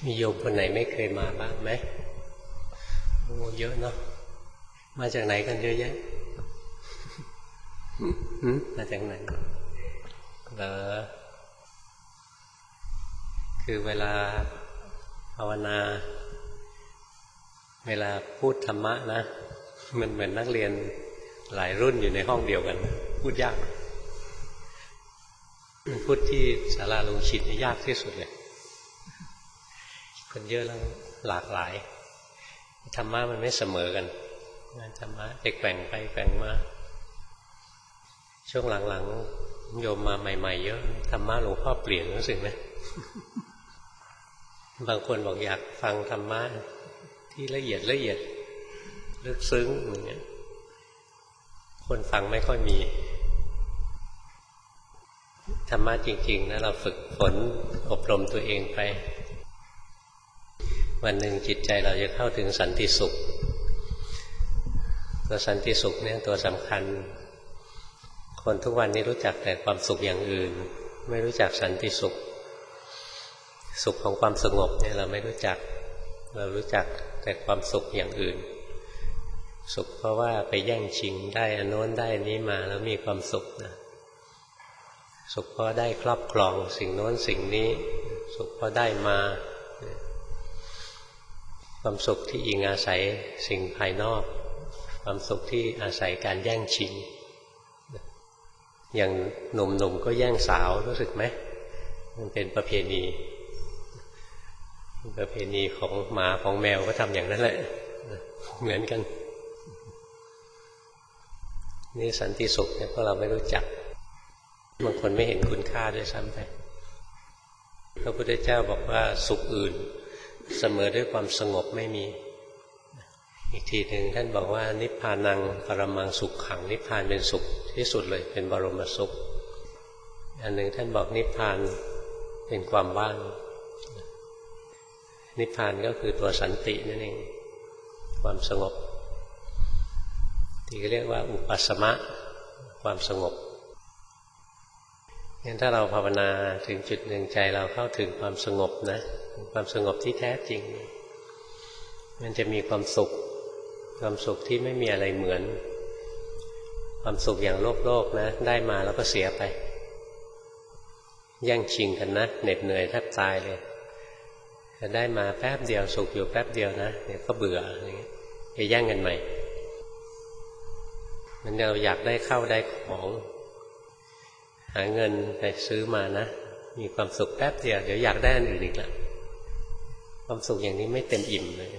มีโยมคนไหนไม่เคยมาบ้างไหมโอ้เยอะเนาะมาจากไหนกันเยอะแยะมาจากไหนคือเวลาภาวนาเวลาพูดธรรมะนะมันเหมือนนักเรียนหลายรุ่นอยู่ในห้องเดียวกันพูดยากพูดที่ศาลาลุงชิดนี่ยากที่สุดเลยคนเยอะแล้วหลากหลายธรรมะมันไม่เสมอกันงานธรรมะแกว่งไปแกว่งมาช่วงหลังๆโยมมาใหม่ๆเยอะธรรมะหลวงพ่อเปลี่ยนรู้สึกไหมบางคนบอกอยากฟังธรรมะที่ละเอียดลึกซึ้งอย่างเงี้ยคนฟังไม่ค่อยมีธรรมะจริงๆนะเราฝึกฝนอบรมตัวเองไปวันหนึ่งจิตใจเราจะเข้าถึงสันติสุขตัวสันติสุขเนี่ยตัวสำคัญคนทุกวันนี้รู้จักแต่ความสุขอย่างอื่นไม่รู้จักสันติสุขสุขของความสงบเนี่ยเราไม่รู้จักเรารู้จักแต่ความสุขอย่างอื่นสุขเพราะว่าไปแย่งชิงได้อันโน้นได้อันนี้มาแล้วมีความสุขนะสุขเพราะได้ครอบครองสิ่งโน้นสิ่งนี้สุขเพราะได้มาความสุขที่อิงอาศัยสิ่งภายนอกความสุขที่อาศัยการแย่งชิงอย่างหนุ่มๆก็แย่งสาวรู้สึกไหมมันเป็นประเพณีของหมาของแมวก็ทำอย่างนั้นแหละเหมือนกันนี่สันติสุขเนี่ยพวกเราไม่รู้จักบางคนไม่เห็นคุณค่าด้วยซ้ำไปพระพุทธเจ้าบอกว่าสุขอื่นเสมอด้วยความสงบไม่มีอีกทีหนึ่งท่านบอกว่านิพพานังปรมังสุขขังนิพพานเป็นสุขที่สุดเลยเป็นบรมสุขอันหนึ่งท่านบอกนิพพานเป็นความว่างนิพพานก็คือตัวสันตินั่นเองความสงบที่เรียกว่าอุปัสสมะความสงบงั้นถ้าเราภาวนาถึงจุดหนึ่งใจเราเข้าถึงความสงบนะความสงบที่แท้จริงมันจะมีความสุขที่ไม่มีอะไรเหมือนความสุขอย่างโลกนะได้มาแล้วก็เสียไปแย่งชิงกันนะเหน็ดเหนื่อยแทบตายเลยจะได้มาแป๊บเดียวสุขอยู่แป๊บเดียวนะเดี๋ยวก็เบื่ออะไรเงี้ยไปแย่งกันใหม่มันเราอยากได้เข้าได้ของหาเงินไปซื้อมานะมีความสุขแป๊บเดียวเดี๋ยวอยากได้อันอื่นอีกละความสุขอย่างนี้ไม่เต็มอิ่มเลย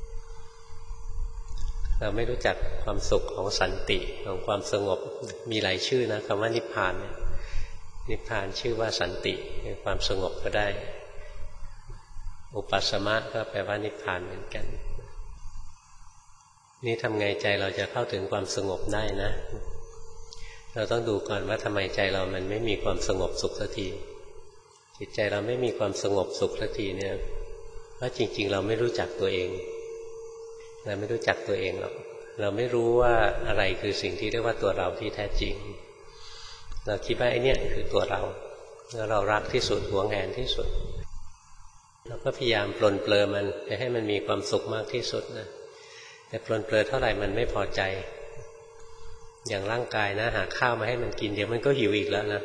เราไม่รู้จักความสุขของสันติของความสงบมีหลายชื่อนะคำว่านิพพานเนี่ยนิพพานชื่อว่าสันติเป็นความสงบก็ได้อุปัสสมะก็แปลว่านิพพานเหมือนกันนี่ทำไงใจเราจะเข้าถึงความสงบได้นะเราต้องดูก่อนว่าทำไมใจเรามันไม่มีความสงบสุขสักทีจิตใจเราไม่มีความสงบสุขสักทีเนี่ยเพราะจริงๆเราไม่รู้จักตัวเองเราไม่รู้จักตัวเองหรอกเราไม่รู้ว่าอะไรคือสิ่งที่เรียกว่าตัวเราที่แท้จริงเราคิดว่าไอ้นี่คือตัวเราแล้วเรารักที่สุดหวงแหนที่สุดเราก็พยายามปลนเปลือมันจะให้มันมีความสุขมากที่สุดนะแต่ปลนเปลือเท่าไหร่มันไม่พอใจอย่างร่างกายนะหาข้าวมาให้มันกินเดี๋ยวมันก็หิวอีกแล้วนะ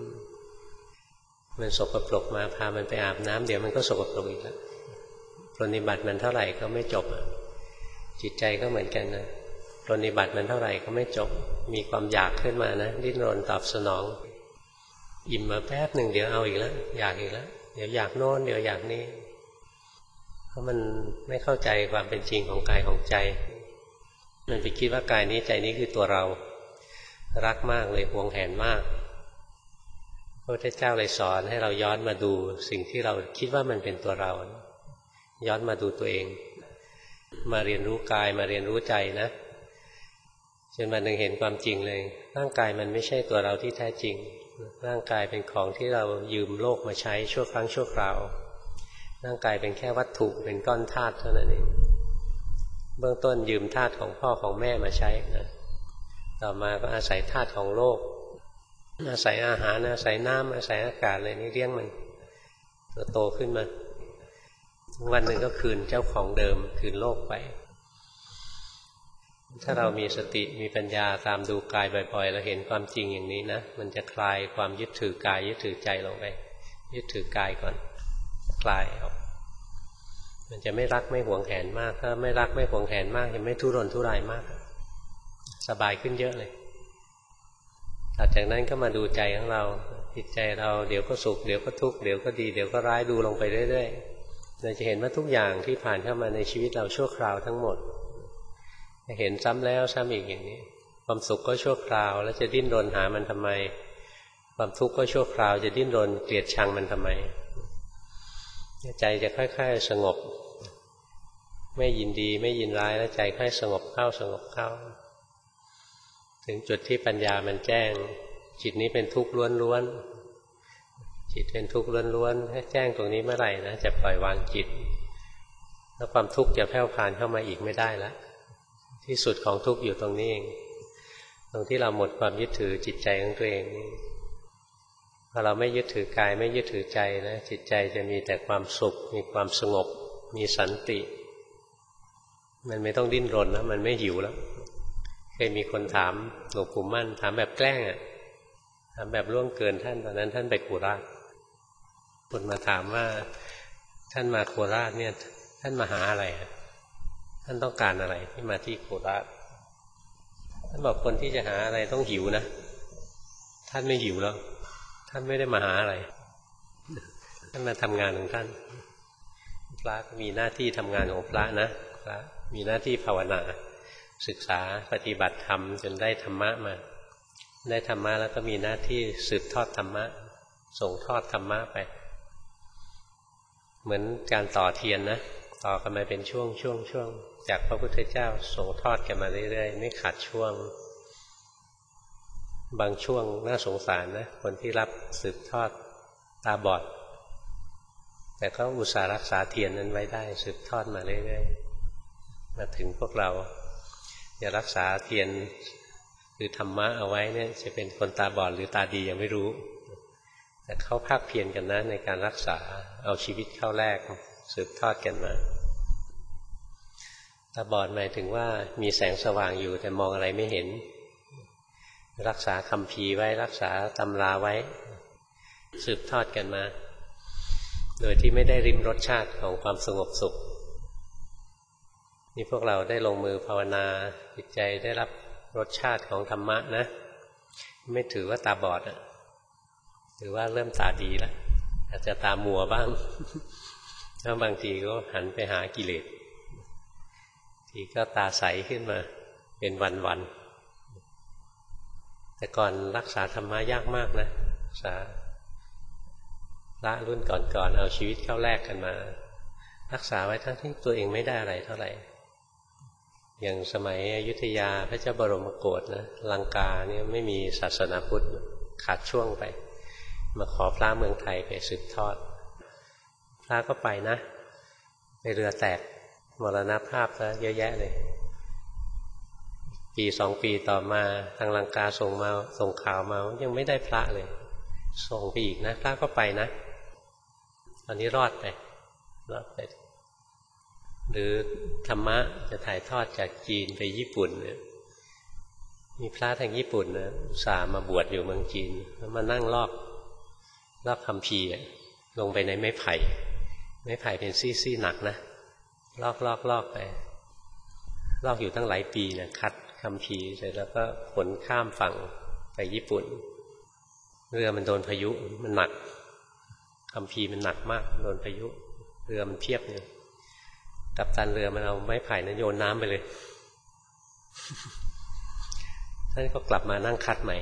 มันสกปรกมาพามันไปอาบน้ำเดี๋ยวมันก็สกปรกอีกแล้วปรนนิบัติมันเท่าไหร่ก็ไม่จบจิตใจก็เหมือนกันนะปรนนิบัติมันเท่าไหร่ก็ไม่จบมีความอยากขึ้นมานะดิ้นรนตอบสนองอิ่มมาแป๊บหนึ่งเดี๋ยวเอาอีกแล้วอยากอีกแล้วเดี๋ยวอยากโน้นเดี๋ยวอยากนี้เพราะมันไม่เข้าใจความเป็นจริงของกายของใจมันไปคิดว่ากายนี้ใจนี้คือตัวเรารักมากเลยหวงแหนมากพระพุทธเจ้าเลยสอนให้เราย้อนมาดูสิ่งที่เราคิดว่ามันเป็นตัวเราย้อนมาดูตัวเองมาเรียนรู้กายมาเรียนรู้ใจนะจนวันหนึ่งเห็นความจริงเลยร่างกายมันไม่ใช่ตัวเราที่แท้จริงร่างกายเป็นของที่เรายืมโลกมาใช้ชั่วครั้งชั่วคราวร่างกายเป็นแค่วัตถุเป็นก้อนธาตุเท่านั้นเองเบื้องต้นยืมธาตุของพ่อของแม่มาใช้นะต่อมาก็อาศัยธาตุของโลกอาศัยอาหารอาศัยน้ำอาศัยอากาศอะไรนี้เลี้ยงมันโตขึ้นมาวันหนึ่งก็คืนเจ้าของเดิมคืนโลกไปถ้าเรามีสติมีปัญญาตามดูกายบ่อยๆแล้วเห็นความจริงอย่างนี้นะมันจะคลายความยึดถือกายยึดถือใจลงไปยึดถือกายก่อนคลายออกมันจะไม่รักไม่หวงแหนมากถ้าไม่รักไม่หวงแหนมากจะไม่ทุรนทุรายมากสบายขึ้นเยอะเลยถัดจากนั้นก็มาดูใจของเราจิตใจเราเดี๋ยวก็สุขเดี๋ยวก็ทุกข์เดี๋ยวก็ดีเดี๋ยวก็ร้ายดูลงไปเรื่อยๆเราจะเห็นว่าทุกอย่างที่ผ่านเข้ามาในชีวิตเราชั่วคราวทั้งหมดเห็นซ้ำแล้วซ้ำอีกอย่างนี้ความสุขก็ชั่วคราวแล้วจะดิ้นรนหามันทำไมความทุกข์ก็ชั่วคราวจะดิ้นรนเกลียดชังมันทำไมใจจะค่อยๆสงบไม่ยินดีไม่ยินร้ายแล้วใจค่อยสงบเข้าสงบเข้าถึงจุดที่ปัญญามันแจ้งจิตนี้เป็นทุกข์ล้วนๆจิตเป็นทุกข์ล้วนๆถ้าแจ้งตรงนี้เมื่อไหร่นะจะปล่อยวางจิตแล้วความทุกข์จะแผ่วพานเข้ามาอีกไม่ได้แล้วที่สุดของทุกข์อยู่ตรงนี้เองตรงที่เราหมดความยึดถือจิตใจของตัวเองพอเราไม่ยึดถือกายไม่ยึดถือใจนะจิตใจจะมีแต่ความสุขมีความสงบมีสันติมันไม่ต้องดิ้นรนนะมันไม่หิวแล้วเคยมีคนถามหลวงปู่มั่นถามแบบแกล้งถามแบบล่วงเกินท่านตอนนั้นท่านไปโคราชคนมาถามว่าท่านมาโคราชเนี่ยท่านมาหาอะไรท่านต้องการอะไรที่มาที่โคราชท่านบอกคนที่จะหาอะไรต้องหิวนะท่านไม่หิวแล้วท่านไม่ได้มาหาอะไรท่านมาทำงานของท่านพระมีหน้าที่ทำงานของพระนะพระมีหน้าที่ภาวนาศึกษาปฏิบัติธรรมจนได้ธรรมะมาได้ธรรมะแล้วก็มีหน้าที่สืบทอดธรรมะส่งทอดธรรมะไปเหมือนการต่อเทียนนะต่อกันมาเป็นช่วงจากพระพุทธเจ้าส่งทอดกันมาเรื่อยๆไม่ขาดช่วงบางช่วงน่าสงสารนะคนที่รับสืบทอดตาบอดแต่ก็อุตส่าห์รักษาเทียนนั้นไว้ได้สืบทอดมาเรื่อยๆมาถึงพวกเราอย่ารักษาเทียนคือธรรมะเอาไว้เนี่ยจะเป็นคนตาบอดหรือตาดียังไม่รู้แต่เขาภาคเพียรกันนะในการรักษาเอาชีวิตเข้าแลกสืบทอดกันมาตาบอดหมายถึงว่ามีแสงสว่างอยู่แต่มองอะไรไม่เห็นรักษาคัมภีร์ไว้รักษาตำราไว้สืบทอดกันมาโดยที่ไม่ได้ริมรสชาติของความสงบสุขนี่พวกเราได้ลงมือภาวนาจิตใจได้รับรสชาติของธรรมะนะไม่ถือว่าตาบอดถือว่าเริ่มตาดีแล้วอาจจะตามัวบ้างแล้วบางทีก็หันไปหากิเลสทีก็ตาใสขึ้นมาเป็นวันๆแต่ก่อนรักษาธรรมะยากมากนะรักษาละรุ่นก่อนเอาชีวิตเข้าแลกกันมารักษาไว้ทั้งที่ตัวเองไม่ได้อะไรเท่าไหร่อย่างสมัยอยุธยาพระเจ้าบรมโกศนะลังกาเนี่ยไม่มีศาสนาพุทธขาดช่วงไปมาขอพระเมืองไทยไปสืบทอดพระก็ไปนะไปเรือแตกมรณภาพซะเยอะแยะเลยปี2 ปีต่อมาทางลังกาส่งข่าวมายังไม่ได้พระเลยส่งไปอีกนะพระก็ไปนะตอนนี้รอดไปหรือธรรมะจะถ่ายทอดจากจีนไปญี่ปุ่นเนี่ยมีพระทางญี่ปุ่นนะอุตส่าห์มาบวชอยู่เมืองจีนแล้วมานั่งลอกคัมภีร์ลงไปในไม้ไผ่เป็นซี่ๆหนักนะลอกไปลอกอยู่ตั้งหลายปีนะคัดคัมภีร์เสร็จแล้วก็ขนข้ามฝั่งไปญี่ปุ่นเรือมันโดนพายุมันหนักคัมภีร์มันหนักมากโดนพายุเรือมันเพียบเลยกัปตันเรือมันเอาไม้ไผ่นั้นโยนน้ำไปเลยท่านก็กลับมานั่งคัดใหม่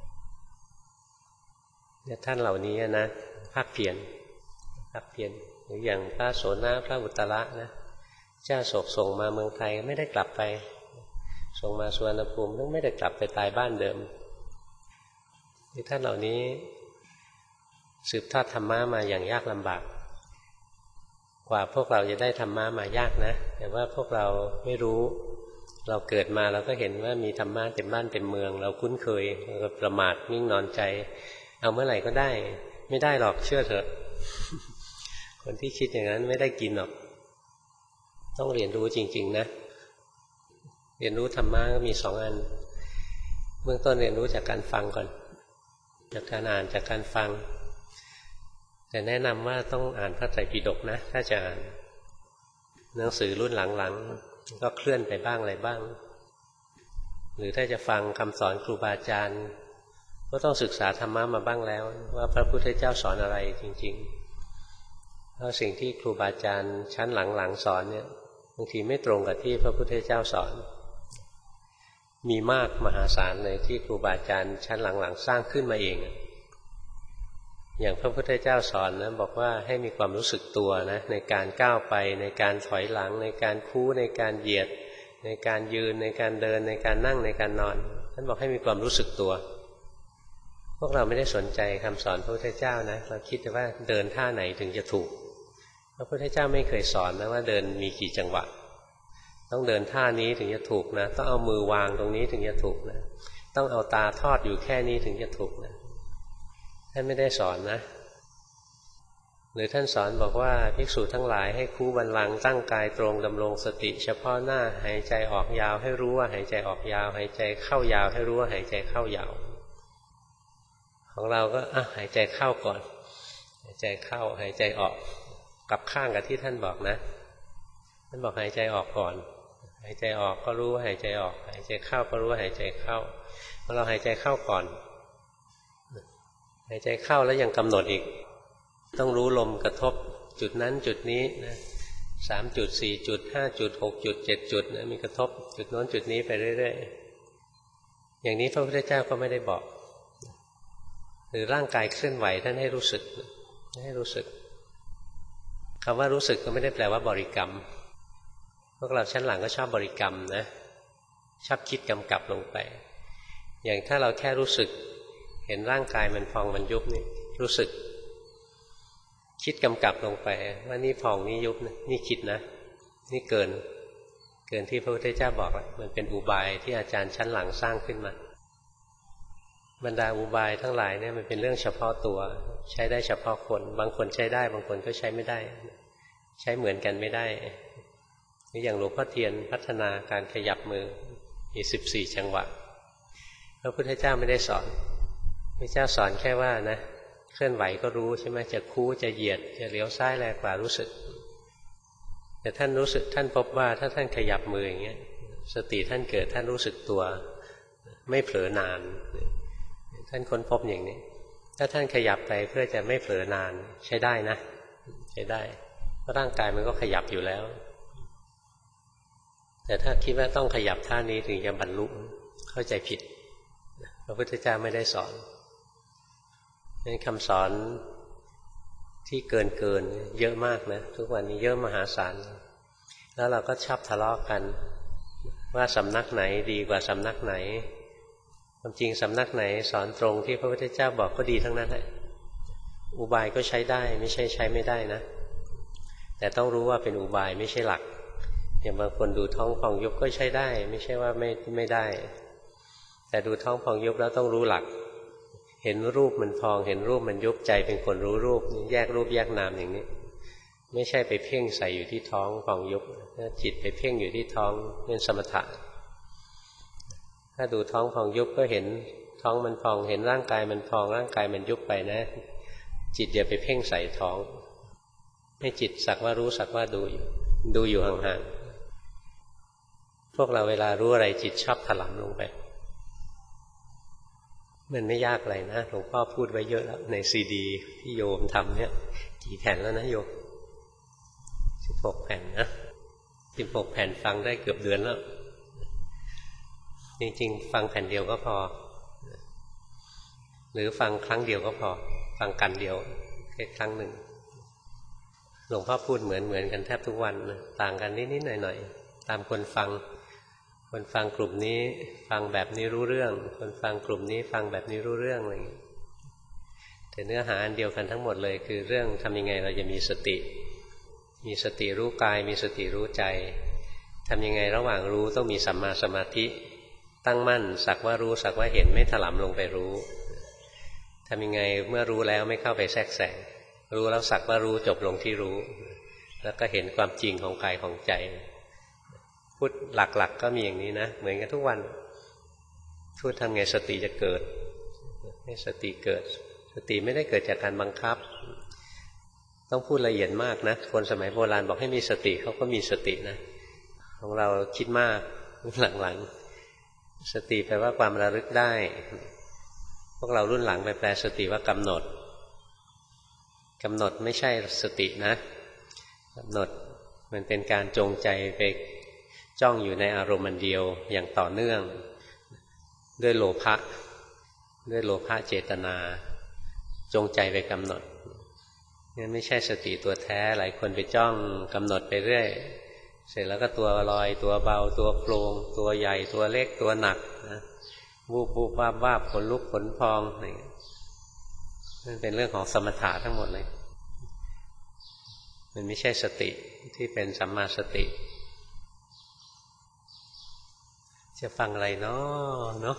เนี่ยท่านเหล่านี้นะภาคเพียรหรืออย่างพระโสนพระอุตตระนะเจ้าโศกส่งมาเมืองไทยไม่ได้กลับไปส่งมาสุวรรณภูมิต้องไม่ได้กลับไปตายบ้านเดิมที่ท่านเหล่านี้สืบทอดธรรมะมาอย่างยากลำบากกว่าพวกเราจะได้ธรรมะมายากนะแต่ว่าพวกเราไม่รู้เราเกิดมาเราก็เห็นว่ามีธรรมะเต็มบ้านเต็มเมืองเราคุ้นเคยเราประมาทนิ่งนอนใจเอาเมื่อไหร่ก็ได้ไม่ได้หรอกเชื่อเถอะคคนที่คิดอย่างนั้นไม่ได้กินหรอกต้องเรียนรู้จริงๆนะเรียนรู้ธรรมะก็มี2 อันเบื้องต้นเรียนรู้จากการฟังก่อนจากการอ่านจากการฟังแต่แนะนำว่าต้องอ่านพระไตรปิฎกนะถ้าจะอ่านหนังสือรุ่นหลังๆก็เคลื่อนไปบ้างอะไรบ้างหรือถ้าจะฟังคำสอนครูบาอาจารย์ก็ต้องศึกษาธรรมะมาบ้างแล้วว่าพระพุทธเจ้าสอนอะไรจริงๆเพราะสิ่งที่ครูบาอาจารย์ชั้นหลังๆสอนเนี่ยบางทีไม่ตรงกับที่พระพุทธเจ้าสอนมีมากมหาศาลเลยที่ครูบาอาจารย์ชั้นหลังๆสร้างขึ้นมาเองอย่างพระพุทธเจ้าสอนนะบอกว่าให้มีความรู้สึกตัวนะในการก้าวไปในการถอยหลังในการคู่ในการเหยียดในการยืนในการเดินในการนั่งในการนอนท่านบอกให้มีความรู้สึกตัวพวกเราไม่ได้สนใจคำสอนพระพุทธเจ้านะเราคิดแต่ว่าเดินท่าไหนถึงจะถูกพระพุทธเจ้าไม่เคยสอนนะว่าเดินมีกี่จังหวะต้องเดินท่านี้ถึงจะถูกนะต้องเอามือวางตรงนี้ถึงจะถูกนะต้องเอาตาทอดอยู่แค่นี้ถึงจะถูกนะท่านไม่ได้สอนนะหรือท่านสอนบอกว่าภิกษุทั้งหลายให้คู่บัลลังก์ตั้งกายตรงดำรงสติเฉพาะหน้าหายใจออกยาวให้รู้ว่าหายใจออกยาวหายใจเข้ายาวให้รู้ว่าหายใจเข้ายาวของเราก็หายใจเข้าก่อนหายใจเข้าหายใจออกกลับข้างกับที่ท่านบอกนะท่านบอกหายใจออกก่อนหายใจออกก็รู้ว่าหายใจออกหายใจเข้าก็รู้ว่าหายใจเข้าพอเราหายใจเข้าก่อนหายใจเข้าแล้วยังกำหนดอีกต้องรู้ลมกระทบจุดนั้นจุดนี้นะ3 จุด 4 จุด 5 จุด 6 จุด 7 จุดนะมีกระทบจุดโน้นจุดนี้ไปเรื่อยๆอย่างนี้พระพุทธเจ้าก็ไม่ได้บอกหรือร่างกายเคลื่อนไหวท่านให้รู้สึกให้รู้สึกคำว่ารู้สึกก็ไม่ได้แปลว่าบริกรรมพวกเราชั้นหลังก็ชอบบริกรรมนะชอบคิดกำกับลงไปอย่างถ้าเราแค่รู้สึกเห็นร่างกายมันพองมันยุบนี่รู้สึกคิดกำกับลงไปว่านี่พองนี่ยุบนี่คิดนะนี่เกินที่พระพุทธเจ้าบอกมันเป็นอุบายที่อาจารย์ชั้นหลังสร้างขึ้นมาบรรดาอุบายทั้งหลายเนี่ยมันเป็นเรื่องเฉพาะตัวใช้ได้เฉพาะคนบางคนใช้ได้บางคนก็ใช้ไม่ได้ใช้เหมือนกันไม่ได้อย่างหลวงพ่อเทียนพัฒนาการขยับมือมี14 จังหวะพระพุทธเจ้าไม่ได้สอนพระเจ้าสอนแค่ว่านะเคลื่อนไหวก็รู้ใช่ไหมจะคู่จะเหยียดจะเลี้ยวซ้ายแลขวารู้สึกแต่ท่านรู้สึกท่านพบว่าถ้าท่านขยับมืออย่างเงี้ยสติท่านเกิดท่านรู้สึกตัวไม่เผลอนานท่านค้นพบอย่างนี้ถ้าท่านขยับไปเพื่อจะไม่เผลอนานใช้ได้นะใช้ได้เพราะร่างกายมันก็ขยับอยู่แล้วแต่ถ้าคิดว่าต้องขยับท่านี้ถึงจะบรรลุเข้าใจผิดพระพุทธเจ้าไม่ได้สอนเป็นคำสอนที่เกินเยอะมากนะทุกวันนี้เยอะมหาศาลแล้วเราก็ชอบทะเลาะกันว่าสำนักไหนดีกว่าสำนักไหนความจริงสำนักไหนสอนตรงที่พระพุทธเจ้าบอกก็ดีทั้งนั้นแหละอุบายก็ใช้ได้ไม่ใช่ใช้ไม่ได้นะแต่ต้องรู้ว่าเป็นอุบายไม่ใช่หลักอย่างบางคนดูท้องพองยุบก็ใช้ได้ไม่ใช่ว่าไม่ได้แต่ดูท้องพองยุบแล้วต้องรู้หลักเห็นรูปมันพองเห็นรูปมันยุบใจเป็นคนรู้รูปแยกรูปแยกนามอย่างนี้ไม่ใช่ไปเพ่งใส่อยู่ที่ท้องพองยุบจิตไปเพ่งอยู่ที่ท้องเป็นสมถะถ้าดูท้องพองยุบก็เห็นท้องมันพองเห็นร่างกายมันพองร่างกายมันยุบไปนะจิตอย่าไปเพ่งใส่ท้องให้จิตสักว่ารู้สักว่าดูอยู่ห่างๆพวกเราเวลารู้อะไรจิตชอบถลำลงไปมันไม่ยากอะไรนะหลวงพ่อพูดไว้เยอะแล้วในซีดีที่โยมทำเนี่ยกี่แผ่นแล้วนะโยม16 แผ่นนะ16 แผ่นฟังได้เกือบเดือนแล้วจริงๆฟังแผ่นเดียวก็พอหรือฟังครั้งเดียวก็พอฟังกันเดียวแค่ครั้งหนึ่งหลวงพ่อพูดเหมือนกันแทบทุกวันนะต่างกันนิดๆหน่อยๆตามคนฟังกลุ่มนี้ฟังแบบนี้รู้เรื่องคนฟังกลุ่มนี้ฟังแบบนี้รู้เรื่องอะไรอย่างนี้แต่เนื้อหาอันเดียวกันทั้งหมดเลยคือเรื่องทำยังไงเราจะมีสติรู้กายมีสติรู้ใจทำยังไงระหว่างรู้ต้องมีสัมมาสมาธิตั้งมั่นสักว่ารู้สักว่าเห็นไม่ถลำลงไปรู้ทำยังไงเมื่อรู้แล้วไม่เข้าไปแทรกแซงรู้แล้วสักว่ารู้จบลงที่รู้แล้วก็เห็นความจริงของกายของใจพูดหลักๆ ก็มีอย่างนี้นะเหมือนกันทุกวันพูดทำไงสติจะเกิดให้สติเกิดสติไม่ได้เกิดจากการบังคับต้องพูดละเอียดมากนะคนสมัยโบราณบอกให้มีสติเขาก็มีสตินะของเราคิดมากหลังๆสติแปลว่าความระลึกได้พวกเรารุ่นหลังไปแปลสติว่ากำหนดไม่ใช่สตินะกำหนดมันเป็นการจงใจไปจ้องอยู่ในอารมณ์อันเดียวอย่างต่อเนื่องด้วยโลภะเจตนาจงใจไปกำหนดนี่ไม่ใช่สติตัวแท้หลายคนไปจ้องกำหนดไปเรื่อยเสร็จแล้วก็ตัวลอยตัวเบาตัวโปร่งตัวใหญ่ตัวเล็กตัวหนักนะวูบวาบขนลุกขนพองอะไรนั่นเป็นเรื่องของสมถะทั้งหมดเลยมันไม่ใช่สติที่เป็นสัมมาสติจะฟังอะไรเนาะ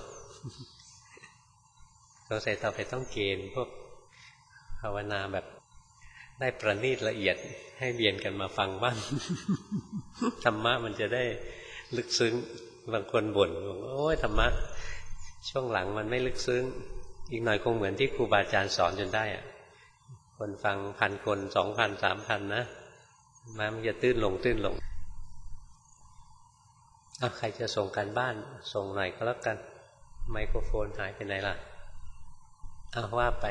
สงสัยต่อไปต้องเกณฑ์พวกภาวนาแบบได้ประณีตละเอียดให้เวียนกันมาฟังบ้าง ธรรมะมันจะได้ลึกซึ้งบางคนบ่นบอกโอ้ยธรรมะช่วงหลังมันไม่ลึกซึ้งอีกหน่อยคงเหมือนที่ครูบาอาจารย์สอนจนได้อะคนฟัง1,000 คน 2,000 3,000นะมันจะตื้นลงใครจะส่งการบ้านส่งหน่อยก็แล้วกันไมโครโฟนหายไปไหนล่ะว่าไป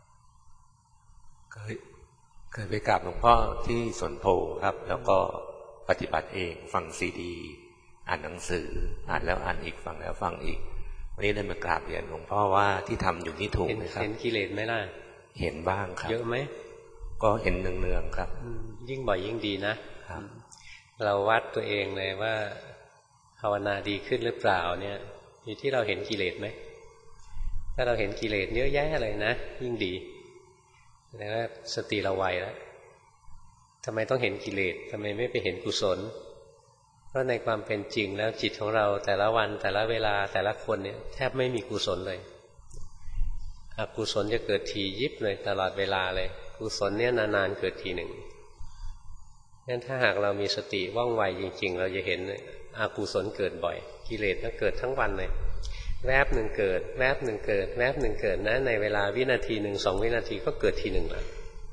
เคยไปกราบหลวงพ่อที่สวนโพครับแล้วก็ปฏิบัติเองฟังซีดีอ่านหนังสืออ่านแล้วอ่านอีกฟังแล้วฟังอีกวันนี้ได้มากราบเรียนหลวงพ่อว่าที่ทำอยู่นี่ถูกไหมครับเห็นกิเลสไหมล่ะเห็นบ้างครับเยอะไหมก็เห็นเนืองๆครับยิ่งบ่อยยิ่งดีนะครับเราวัดตัวเองเลยว่าภาวนาดีขึ้นหรือเปล่าเนี่ยอยู่ที่เราเห็นกิเลสไหมถ้าเราเห็นกิเลสเยอะแยะเลยนะยิ่งดีแสดงว่าสติเราไวแล้วทำไมต้องเห็นกิเลสทำไมไม่ไปเห็นกุศลเพราะในความเป็นจริงแล้วจิตของเราแต่ละวันแต่ละเวลาแต่ละคนเนี่ยแทบไม่มีกุศลเลยอกุศลจะเกิดทียิบเลยตลอดเวลาเลยกุศลเนี่ยนานๆเกิดทีหนึ่งงั้นถ้าหากเรามีสติว่องไวจริงๆเราจะเห็นอกุศลเกิดบ่อยกิเลสก็เกิดทั้งวันเลยแวบหนึ่งเกิดแวบหนึ่งเกิดแวบหนึ่งเกิดนะในเวลาวินาทีหนึ่ง2 วินาทีก็เกิดทีหนึ่งแล้ว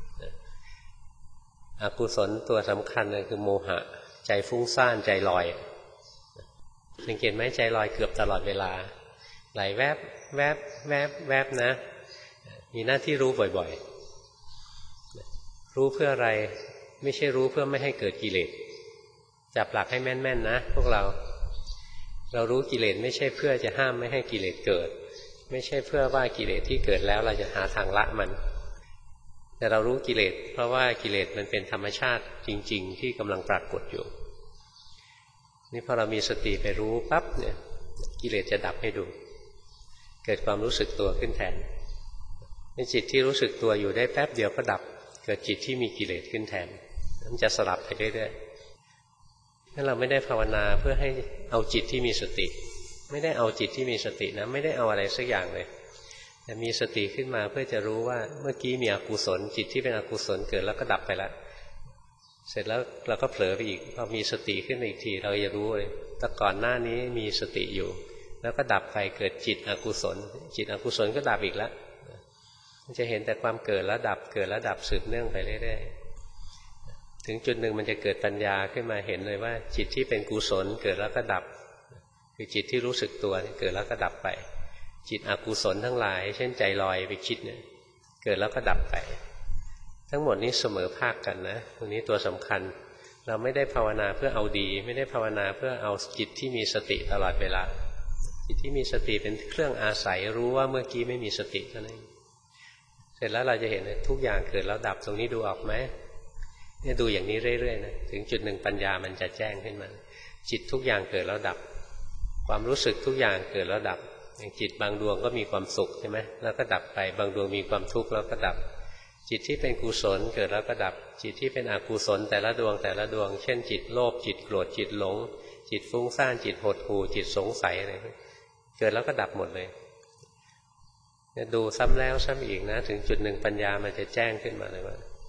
อกุศลตัวสำคัญเลยคือโมหะใจฟุ้งซ่านใจลอยสังเกตไหมใจลอยเกือบตลอดเวลาไหลแวบแวบแวบแวบนะมีหน้าที่รู้บ่อยๆรู้เพื่ออะไรไม่ใช่รู้เพื่อไม่ให้เกิดกิเลสจับหลักให้แม่นๆนะพวกเรารู้กิเลสไม่ใช่เพื่อจะห้ามไม่ให้กิเลสเกิดไม่ใช่เพื่อว่ากิเลสที่เกิดแล้วเราจะหาทางละมันแต่เรารู้กิเลสเพราะว่ากิเลสมันเป็นธรรมชาติจริงๆที่กำลังปรากฏอยู่นี่พอเรามีสติไปรู้ปั๊บเนี่ยกิเลสจะดับให้ดูเกิดความรู้สึกตัวขึ้นแทนในจิตที่รู้สึกตัวอยู่ได้แป๊บเดียวก็ดับเกิดจิตที่มีกิเลสขึ้นแทนมันจะสลับไปเรื่อยๆนั่นเราไม่ได้ภาวนาเพื่อให้เอาจิตที่มีสติไม่ได้เอาจิตที่มีสตินะไม่ได้เอาอะไรสักอย่างเลยแต่มีสติขึ้นมาเพื่อจะรู้ว่าเมื่อกี้มีอกุศลจิตที่เป็นอกุศลเกิดแล้วก็ดับไปแล้วเสร็จแล้วเราก็เผลอไปอีกพอมีสติขึ้นมาอีกทีเราจะรู้เลยแต่ก่อนหน้านี้มีสติอยู่แล้วก็ดับไปเกิดจิตอกุศลจิตอกุศลก็ดับอีกแล้วจะเห็นแต่ความเกิดแล้วดับเกิดแล้วดับสืบเนื่องไปเรื่อยๆถึงจุดหนึ่งมันจะเกิดปัญญาขึ้นมาเห็นเลยว่าจิตที่เป็นกุศลเกิดแล้วก็ดับคือจิตที่รู้สึกตัวเกิดแล้วก็ดับไปจิตอกุศลทั้งหลายเช่นใจลอยไปคิดเนี่ยเกิดแล้วก็ดับไปทั้งหมดนี้เสมอภาคกันนะตรงนี้ตัวสำคัญเราไม่ได้ภาวนาเพื่อเอาดีไม่ได้ภาวนาเพื่อเอาจิตที่มีสติตลอดเวลาจิตที่มีสติเป็นเครื่องอาศัยรู้ว่าเมื่อกี้ไม่มีสติเท่านั้นเสร็จแล้วเราจะเห็นทุกอย่างเกิดแล้วดับตรงนี้ดูออกไหมเนี่ยดูอย่างนี้เรื่อยๆนะถึงจุดหนึ่งปัญญามันจะแจ้งขึ้นมาจิตทุกอย่างเกิดแล้วดับความรู้สึกทุกอย่างเกิดแล้วดับอย่างจิตบางดวงก็มีความสุขใช่ไหมแล้วก็ดับไปบางดวงมีความทุกข์แล้วก็ดับจิตที่เป็นกุศลเกิดแล้วก็ดับจิตที่เป็นอกุศลแต่ละดวงเช่นจิตโลภจิตโกรธจิตหลงจิตฟุ้งซ่านจิตหดหู่จิตสงสัยอะไรเกิดแล้วก็ดับหมดเลยดูซ้ำแล้วซ้ำอีกนะถึงจุดหนึ่งปัญญามันจะแจ้งขึ้นมาเลยว่า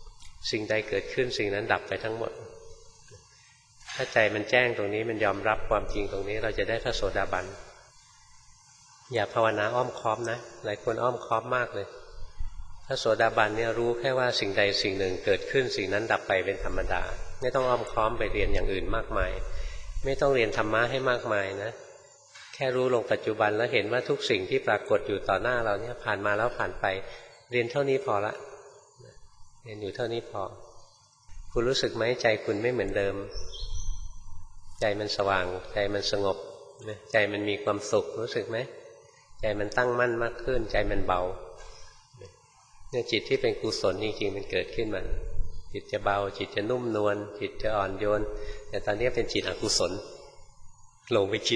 สิ่งใดเกิดขึ้นสิ่งนั้นดับไปทั้งหมดถ้าใจมันแจ้งตรงนี้มันยอมรับความจริงตรงนี้เราจะได้พระโสดาบันอย่าภาวนาอ้อมค้อมนะหลายคนอ้อมค้อมมากเลยพระโสดาบันเนี่ยรู้แค่ว่าสิ่งใดสิ่งหนึ่งเกิดขึ้นสิ่งนั้นดับไปเป็นธรรมดาไม่ต้องอ้อมค้อมไปเรียนอย่างอื่นมากมายไม่ต้องเรียนธรรมะให้มากมายนะแค่รู้ลงปัจจุบันแล้วเห็นว่าทุกสิ่งที่ปรากฏอยู่ต่อหน้าเราเนี่ยผ่านมาแล้วผ่านไปเรียนเท่านี้พอละเรียนอยู่เท่านี้พอคุณรู้สึกไหมใจคุณไม่เหมือนเดิมใจมันสว่างใจมันสงบใจมันมีความสุขรู้สึกไหมใจมันตั้งมั่นมากขึ้นใจมันเบาเนี่ยจิตที่เป็นกุศลจริงๆมันเกิดขึ้นมาจิตจะเบาจิตจะนุ่มนวลจิตจะอ่อนโยนแต่ตอนนี้เป็นจิตอกุศลลงไปคิด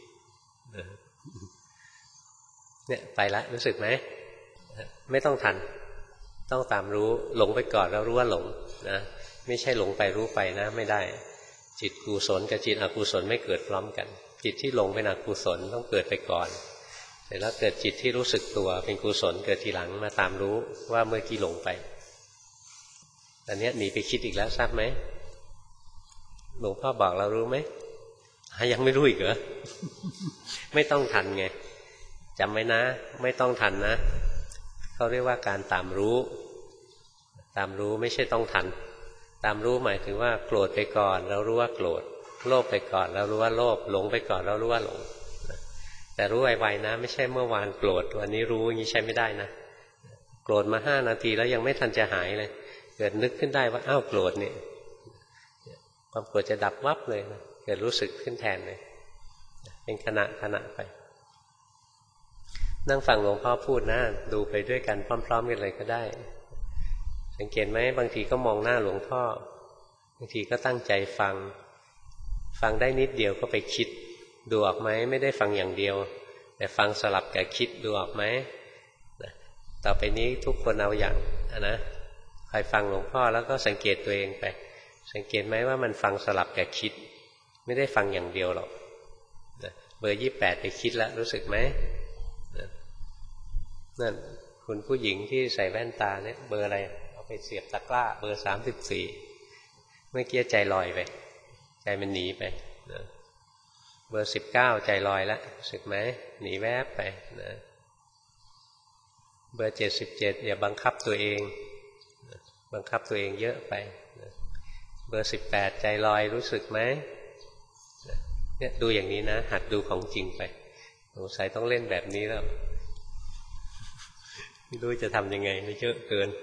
เนี่ยไปละรู้สึกไหมไม่ต้องทันต้องตามรู้หลงไปก่อนแล้วรู้ว่าหลงนะไม่ใช่หลงไปรู้ไปนะไม่ได้จิตกุศลกับจิตอกุศลไม่เกิดพร้อมกันจิตที่หลงเป็นอกุศลต้องเกิดไปก่อนเสร็จแล้วเกิดจิตที่รู้สึกตัวเป็นกุศลเกิดทีหลังมาตามรู้ว่าเมื่อกี้หลงไปตอนนี้หนีไปคิดอีกแล้วทราบไหมหลวงพ่อบอกเรารู้ไหมยังไม่รู้อีกเหรอ ไม่ต้องทันไงจำไว้นะไม่ต้องทันนะเขาเรียกว่าการตามรู้ตามรู้ไม่ใช่ต้องทันตามรู้หมายถึงว่าโกรธไปก่อนเรารู้ว่าโกรธโลภไปก่อนเรารู้ว่าโลภหลงไปก่อนเรารู้ว่าหลงแต่รู้ไวๆนะไม่ใช่เมื่อวานโกรธวันนี้รู้อย่างนี้ใช้ไม่ได้นะโกรธมา5 นาทีแล้วยังไม่ทันจะหายเลยเกิดนึกขึ้นได้ว่าอ้าวโกรธเนี่ยความโกรธจะดับวับเลยนะเกิดรู้สึกขึ้นแทนเลยเป็นขณะไปนั่งฟังหลวงพ่อพูดนะดูไปด้วยกันพร้อมๆกันเลยก็ได้สังเกตไหมบางทีก็มองหน้าหลวงพ่อบางทีก็ตั้งใจฟังได้นิดเดียวก็ไปคิดดูออกไหมไม่ได้ฟังอย่างเดียวแต่ฟังสลับกับคิดดูออกไหมต่อไปนี้ทุกคนเอาอย่างนะใครฟังหลวงพ่อแล้วก็สังเกตตัวเองไปสังเกตไหมว่ามันฟังสลับกับคิดไม่ได้ฟังอย่างเดียวหรอกเบอร์28ไปคิดแล้วรู้สึกไหมนั่นคุณผู้หญิงที่ใส่แว่นตาเนี่ยเบอร์อะไรเอาไปเสียบตะกร้าเบอร์34เมื่อกี้ใจลอยไปใจมันหนีไปเบอร์19ใจลอยแล้วรู้สึกไหมหนีแวบไปนะเบอร์77อย่าบังคับตัวเองบังคับตัวเองเยอะไปเบอร์18ใจลอยรู้สึกไหมเนี่ยดูอย่างนี้นะหัดดูของจริงไปสงสัยต้องเล่นแบบนี้แล้วไม่รู้จะทำยังไงไม่เยอะเกิน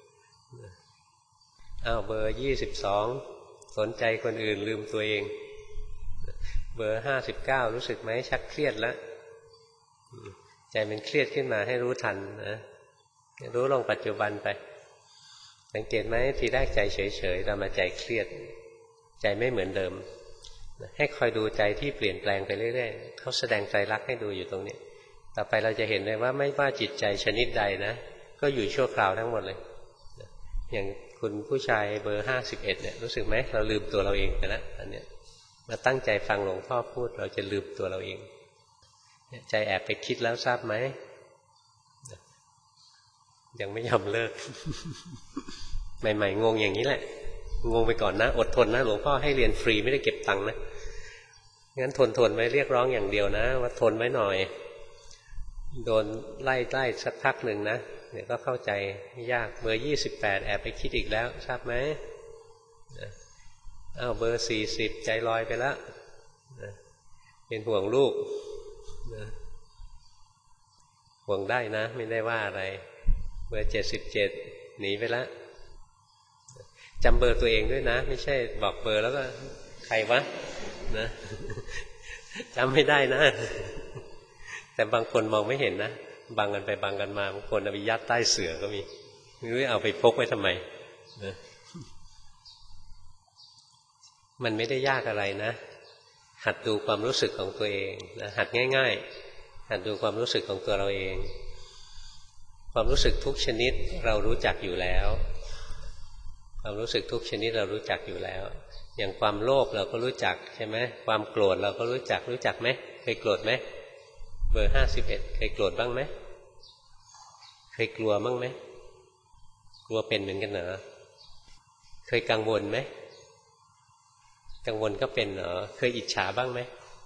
อ้าวเบอร์22สนใจคนอื่นลืมตัวเองเบอร์59รู้สึกไหมชักเครียดแล้วใจมันเครียดขึ้นมาให้รู้ทันนะรู้ลงปัจจุบันไปสังเกตไหมทีแรกใจเฉยๆเรามาใจเครียดใจไม่เหมือนเดิมให้คอยดูใจที่เปลี่ยนแปลงไปเรื่อยๆเขาแสดงใจรักให้ดูอยู่ตรงนี้ต่อไปเราจะเห็นเลยว่าไม่ว่าจิตใจชนิดใดนะก็อยู่ชั่วคราวทั้งหมดเลยอย่างคุณผู้ชายเบอร์51เนี่ยรู้สึกไหมเราลืมตัวเราเองไปแล้วอันเนี้ยมาตั้งใจฟังหลวงพ่อพูดเราจะลืมตัวเราเองใจแอบไปคิดแล้วทราบไหมยังไม่ยอมเลิก ใหม่ๆงงอย่างนี้แหละงงไปก่อนนะอดทนนะหลวงพ่อให้เรียนฟรีไม่ได้เก็บตังค์นะงั้นทนไว้เรียกร้องอย่างเดียวนะว่าทนไว้หน่อยโดนไล่สักพักหนึ่งนะเดี๋ยวก็เข้าใจยากเบอร์28แอบไปคิดอีกแล้วทราบไหมอ้าวเบอร์40ใจลอยไปแล้วเป็นห่วงลูกห่วงได้นะไม่ได้ว่าอะไรเบอร์77หนีไปแล้วจำเบอร์ตัวเองด้วยนะไม่ใช่บอกเบอร์แล้วก็ใครวะนะจำไม่ได้นะแต่บางคนมองไม่เห็นนะบังกันไปบังกันมาบางคนเอาไปยัดใต้เสื่อก็มีไม่รู้เอาไปพกไว้ทำไมนะมันไม่ได้ยากอะไรนะหัดดูความรู้สึกของตัวเองนะหัดง่ายๆหัดดูความรู้สึกของตัวเราเองความรู้สึกทุกชนิดเรารู้จักอยู่แล้วความรู้สึกทุกชนิดเรารู้จักอยู่แล้วอย่างความโลภเราก็รู้จักใช่ไหมความโกรธเราก็รู้จักไหมเคยโกรธไหมเบอร์51เคยโกรธบ้างไหมเคยกลัวบ้างไหมกลัวเป็นเหมือนกันเหรอเคยกังวลไหมกังวลก็เป็นเหรอเคยอิจฉาบ้างไหม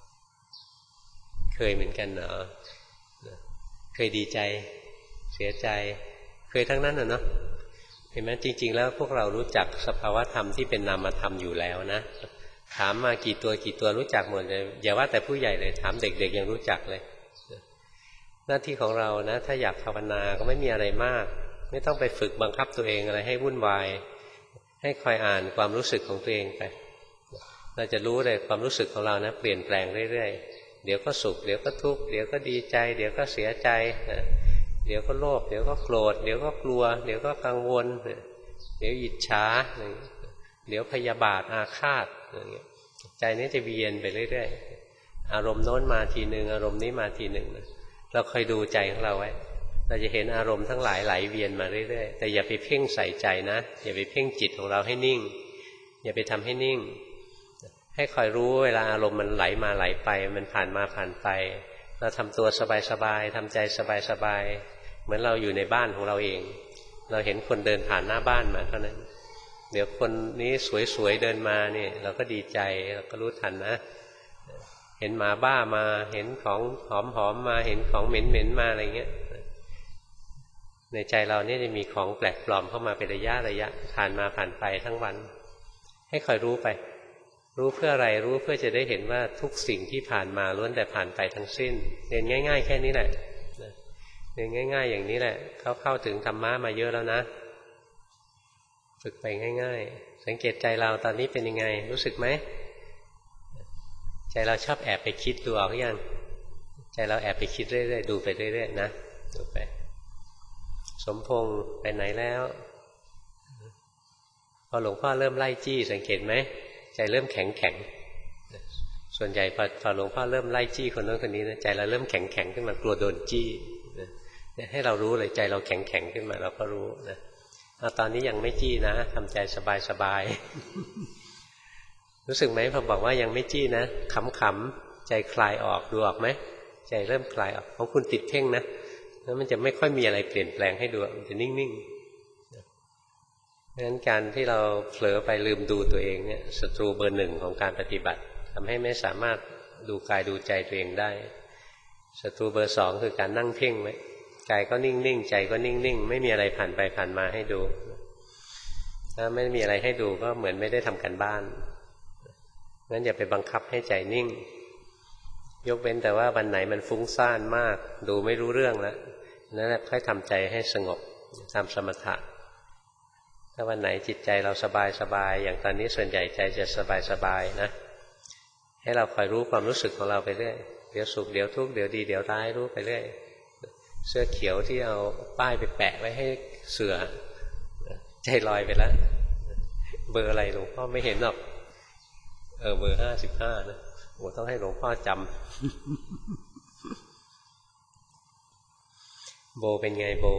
เคยเหมือนกันเหรอเคยดีใจเสียใจเคยทั้งนั้นเนาะเห็นไหมจริงๆแล้วพวกเรารู้จักสภาวะธรรมที่เป็นนามธรรมอยู่แล้วนะถามมากี่ตัวรู้จักหมดเลยอย่าว่าแต่ผู้ใหญ่เลยถามเด็กๆยังรู้จักเลยหน้าที่ของเรานะถ้าอยากภาวนาก็ไม่มีอะไรมากไม่ต้องไปฝึกบังคับตัวเองอะไรให้วุ่นวายให้คอยอ่านความรู้สึกของตัวเองไปเราจะรู้เลยความรู้สึกของเรานะเปลี่ยนแปลงเรื่อยๆเดี๋ยวก็สุขเดี๋ยวก็ทุกข์เดี๋ยวก็ดีใจเดี๋ยวก็เสียใจนะเดี๋ยวก็โลภเดี๋ยวก็โกรธเดี๋ยวก็กลัวเดี๋ยวก็กังวลเดี๋ยวอิจฉาเดี๋ยวพยาบาทอาฆาตใจนี้จะเวียนไปเรื่อยๆอารมณ์โน้นมาทีหนึ่งอารมณ์นี้มาทีหนึ่งเราคอยดูใจของเราไว้เราจะเห็นอารมณ์ทั้งหลายไหลเวียนมาเรื่อยๆแต่อย่าไปเพ่งใส่ใจนะอย่าไปเพ่งจิตของเราให้นิ่งอย่าไปทำให้นิ่งให้คอยรู้เวลาอารมณ์มันไหลมาไหลไปมันผ่านมาผ่านไปเราทำตัวสบายๆทำใจสบายๆเหมือนเราอยู่ในบ้านของเราเองเราเห็นคนเดินผ่านหน้าบ้านมาเท่านั้นเดี๋ยวคนนี้สวยๆเดินมาเนี่ยเราก็ดีใจเราก็รู้ทันนะเห็นหมาบ้ามาเห็นของหอมๆมาเห็นของเหม็นๆมาอะไรเงี้ยในใจเราเนี่ยจะมีของแปลกปลอมเข้ามาเป็นระยะผ่านมาผ่านไปทั้งวันให้คอยรู้ไปรู้เพื่ออะไรรู้เพื่อจะได้เห็นว่าทุกสิ่งที่ผ่านมาล้วนแต่ผ่านไปทั้งสิ้นเรียนง่ายๆแค่นี้แหละเรียนง่ายๆอย่างนี้แหละเข้าถึงธรรมะมาเยอะแล้วนะฝึกไปง่ายๆสังเกตใจเราตอนนี้เป็นยังไงรู้สึกไหมใจเราชอบแอบไปคิดดูออกหรือยังใจเราแอบไปคิดเรื่อยๆดูไปเรื่อยๆนะดูไปสมพงษ์ไปไหนแล้วพอหลวงพ่อเริ่มไล่จี้สังเกตไหมใจเริ่มแข็งส่วนใหญ่พอหลวงพ่อเริ่มไล่จี้คนนั้นคนนี้นะใจเราเริ่มแข็งขึ้นมากลัวโดนจี้ให้เรารู้เลยใจเราแข็งขึ้นมาเราก็รู้นะตอนนี้ยังไม่จี้นะทำใจสบายๆรู้สึกไหมพอบอกว่ายังไม่จี้นะขำๆใจคลายออกดูออกไหมใจเริ่มคลายออกของคุณติดเพ่งนะแล้วมันจะไม่ค่อยมีอะไรเปลี่ยนแปลงให้ดูมันจะนิ่งๆเพราะฉะนั้นการที่เราเผลอไปลืมดูตัวเองเนี่ยศัตรูเบอร์หนึ่งของการปฏิบัติทำให้ไม่สามารถดูกายดูใจตัวเองได้ศัตรูเบอร์สองคือการนั่งเพ่งไว้กายก็นิ่งๆใจก็นิ่งๆไม่มีอะไรผ่านไปผ่านมาให้ดูถ้าไม่มีอะไรให้ดูก็เหมือนไม่ได้ทำการบ้านงั้นอย่าไปบังคับให้ใจนิ่งยกเว้นแต่ว่าวันไหนมันฟุ้งซ่านมากดูไม่รู้เรื่องแล้วนั่นแหละค่อยทำใจให้สงบทำสมถะถ้าวันไหนจิตใจเราสบายอย่างตอนนี้ส่วนใหญ่ใจจะสบายนะให้เราคอยรู้ความรู้สึกของเราไปเรื่อยเดี๋ยวสุขเดี๋ยวทุกข์เดี๋ยวดีเดี๋ยวร้ายรู้ไปเรื่อยเสื้อเขียวที่เอาป้ายไปแปะไว้ให้เสือใจลอยไปแล้วเบอร์อะไรหลวงพ่อไม่เห็นหรอกเบอร์55นะโอ้ต้องให้หลวงพ่อจำโบเป็นไงโบ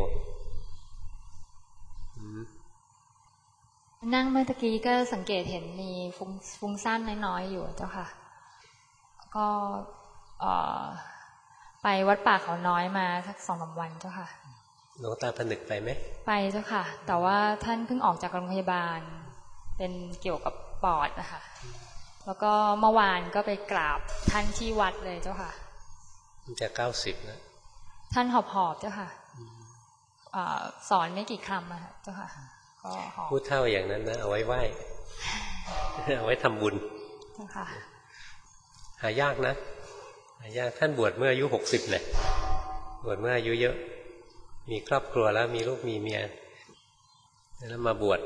นั่งเมื่อตะกี้ก็สังเกตเห็นมีฟุ้งซ่านน้อยๆอยู่เจ้าค่ะก็ไปวัดป่าเขาน้อยมาสัก 2-3 วันเจ้าค่ะหลวงตาผนึกไปไหมไปเจ้าค่ะแต่ว่าท่านเพิ่งออกจากโรงพยาบาลเป็นเกี่ยวกับปอดนะคะแล้วก็เมื่อวานก็ไปกราบท่านที่วัดเลยเจ้าค่ะจะ90แล้วท่านหอบเจ้าค่ะสอนไม่กี่คำอะเจ้าค่ะก็พูดเท่าอย่างนั้นนะเอาไว้ไหว้ เอาไว้ทำบุญเจ้าค่ะหายากนะหายากท่านบวชเมื่ออายุ60เลยบวชเมื่ออายุเยอะมีครอบครัวแล้วมีลูกมีเมียแล้วมาบวช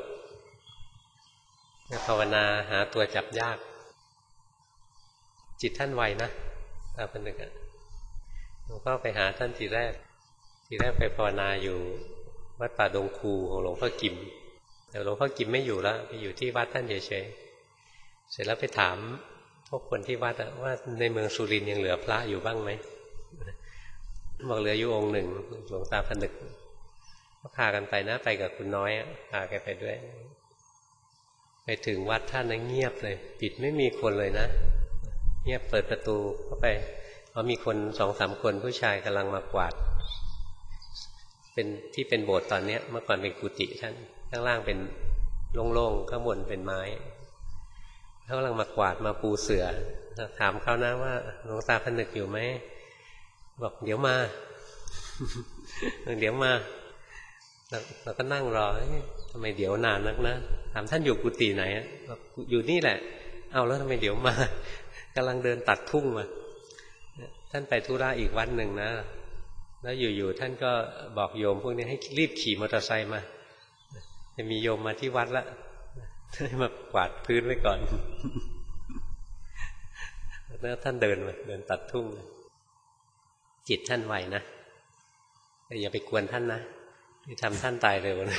ภาวนาหาตัวจับยากจิตท่านไวนะตาผนึกหลวงพ่อไปหาท่านทีแรกไปภาวนาอยู่วัดป่าดงคูของหลวงพ่อกิมแต่หลวงพ่อกิมไม่อยู่แล้วไปอยู่ที่วัดท่านเฉยๆเสร็จแล้วไปถามพวกคนที่วัดว่าในเมืองสุรินทร์ยังเหลือพระอยู่บ้างไหมบอกเหลืออยู่องค์หนึ่งหลวงตาผนึกก็พากันไปนะไปกับคุณน้อยพาแกไปด้วยไปถึงวัดท่านนั้นเงียบเลยปิดไม่มีคนเลยนะเงียบเปิดประตูเข้าไปเพราะมีคน 2-3 คนผู้ชายกำลังมากวาดเป็นที่เป็นโบสถ์ตอนนี้เมื่อก่อนเป็นกุฏิท่านข้างล่างเป็นโล่งๆข้างบนเป็นไม้เขากำลังมากวาดมาปูเสื่อถามเขานะว่าหลวงตาผนึกอยู่ไหมบอกเดี๋ยวมาเดี๋ยวมาเราก็นั่งรอทำไมเดี๋ยวนานนักนะถามท่านอยู่กุฏิไหนบอกอยู่นี่แหละเอาแล้วทำไมเดี๋ยวมากำลังเดินตัดทุ่งมาท่านไปธุระอีกวัดหนึ่งนะแล้วอยู่ๆท่านก็บอกโยมพวกนี้ให้รีบขี่มอเตอร์ไซค์มาจะมีโยมมาที่วัดละให้มากวาดพื้นไว้ก่อนแล้วท่านเดินมาเดินตัดทุ่งจิตท่านไวนะแต่อย่าไปกวนท่านนะที่ทำท่านตายเร็วนะ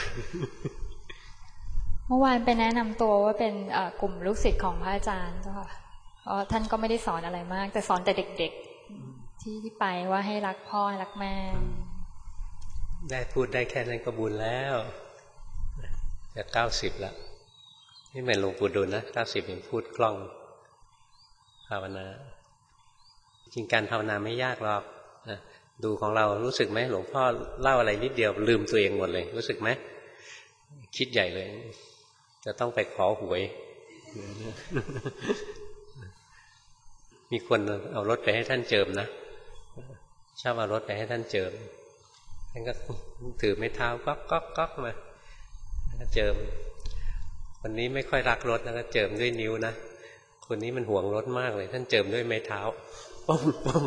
เมื่อวานไปแนะนำตัวว่าเป็นกลุ่มลูกศิษย์ของพระอาจารย์เจ้าค่ะเพราะท่านก็ไม่ได้สอนอะไรมากแต่สอนแต่เด็กๆที่ไปว่าให้รักพ่อรักแม่ได้พูดได้แค่นั้นก็บุญแล้วจะ90แล้วนี่เหมือนหลวงปู่ดูลนะ90ยังพูดคล่องภาวนาจริงการภาวนาไม่ยากหรอกดูของเรารู้สึกไหมหลวงพ่อเล่าอะไรนิดเดียวลืมตัวเองหมดเลยรู้สึกไหมคิดใหญ่เลยจะต้องไปขอหวยมีคนเอารถไปให้ท่านเจิมนะชอบเอารถไปให้ท่านเจิมท่านก็ถือไม้เท้าก๊อกมาเจิมคนนี้ไม่ค่อยรักรถแล้วก็เจิมด้วยนิ้วนะคนนี้มันห่วงรถมากเลยท่านเจิมด้วยไม้เท้าป้อม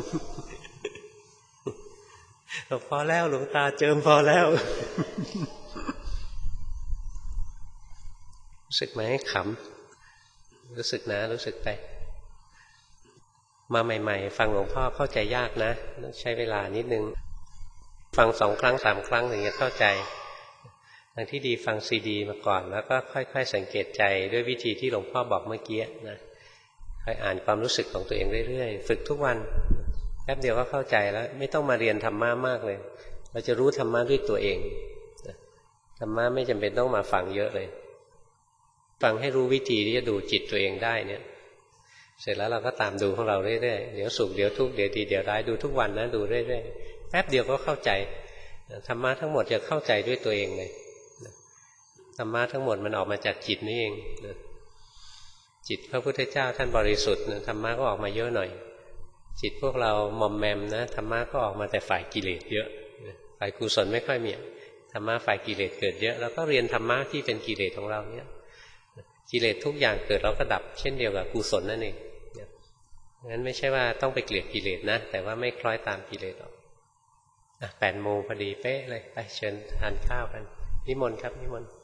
พอแล้วหลวงตาเจิมพอแล้วรู้สึกไหมขำรู้สึกนะรู้สึกไปมาใหม่ๆฟังหลวงพ่อเข้าใจยากนะต้องใช้เวลานิดนึงฟัง2 ครั้ง 3 ครั้งถึงจะเข้าใจทางที่ดีฟังซีดีมาก่อนแล้วก็ค่อยๆสังเกตใจด้วยวิธีที่หลวงพ่อบอกเมื่อกี้นะค่อยอ่านความรู้สึกของตัวเองเรื่อยๆฝึกทุกวันแป๊บเดียวก็เข้าใจแล้วไม่ต้องมาเรียนธรรมะมากเลยเราจะรู้ธรรมะด้วยตัวเองธรรมะไม่จำเป็นต้องมาฟังเยอะเลยฟังให้รู้วิธีที่จะดูจิตตัวเองได้เนี่ยเสร็จแล้วเราก็ตามดูของเราเรื่อยๆเดี๋ยวสุขเดี๋ยวทุกข์เดี๋ยวดีเดี๋ยวร้ายดูทุกวันนะดูเรื่อยๆแป๊บเดียวก็เข้าใจธรรมะทั้งหมดจะเข้าใจด้วยตัวเองเลยธรรมะทั้งหมดมันออกมาจากจิตนี่เองจิตพระพุทธเจ้าท่านบริสุทธิ์ธรรมะก็ออกมาเยอะหน่อยจิตพวกเรามอมแมมนะธรรมะก็ออกมาแต่ฝ่ายกิเลสเยอะฝ่ายกุศลไม่ค่อยมีธรรมะฝ่ายกิเลสเกิดเยอะแล้วก็เรียนธรรมะที่เป็นกิเลสของเราเนี่ยกิเลสทุกอย่างเกิดแล้วก็ดับเช่นเดียวกับกุศลนั่นเองงั้นไม่ใช่ว่าต้องไปเกลียดกิเลสนะแต่ว่าไม่คล้อยตามกิเลสหรอก8 โมงพอดีเป๊ะเลยไปเชิญทานข้าวกันนิมนต์ครับนิมนต์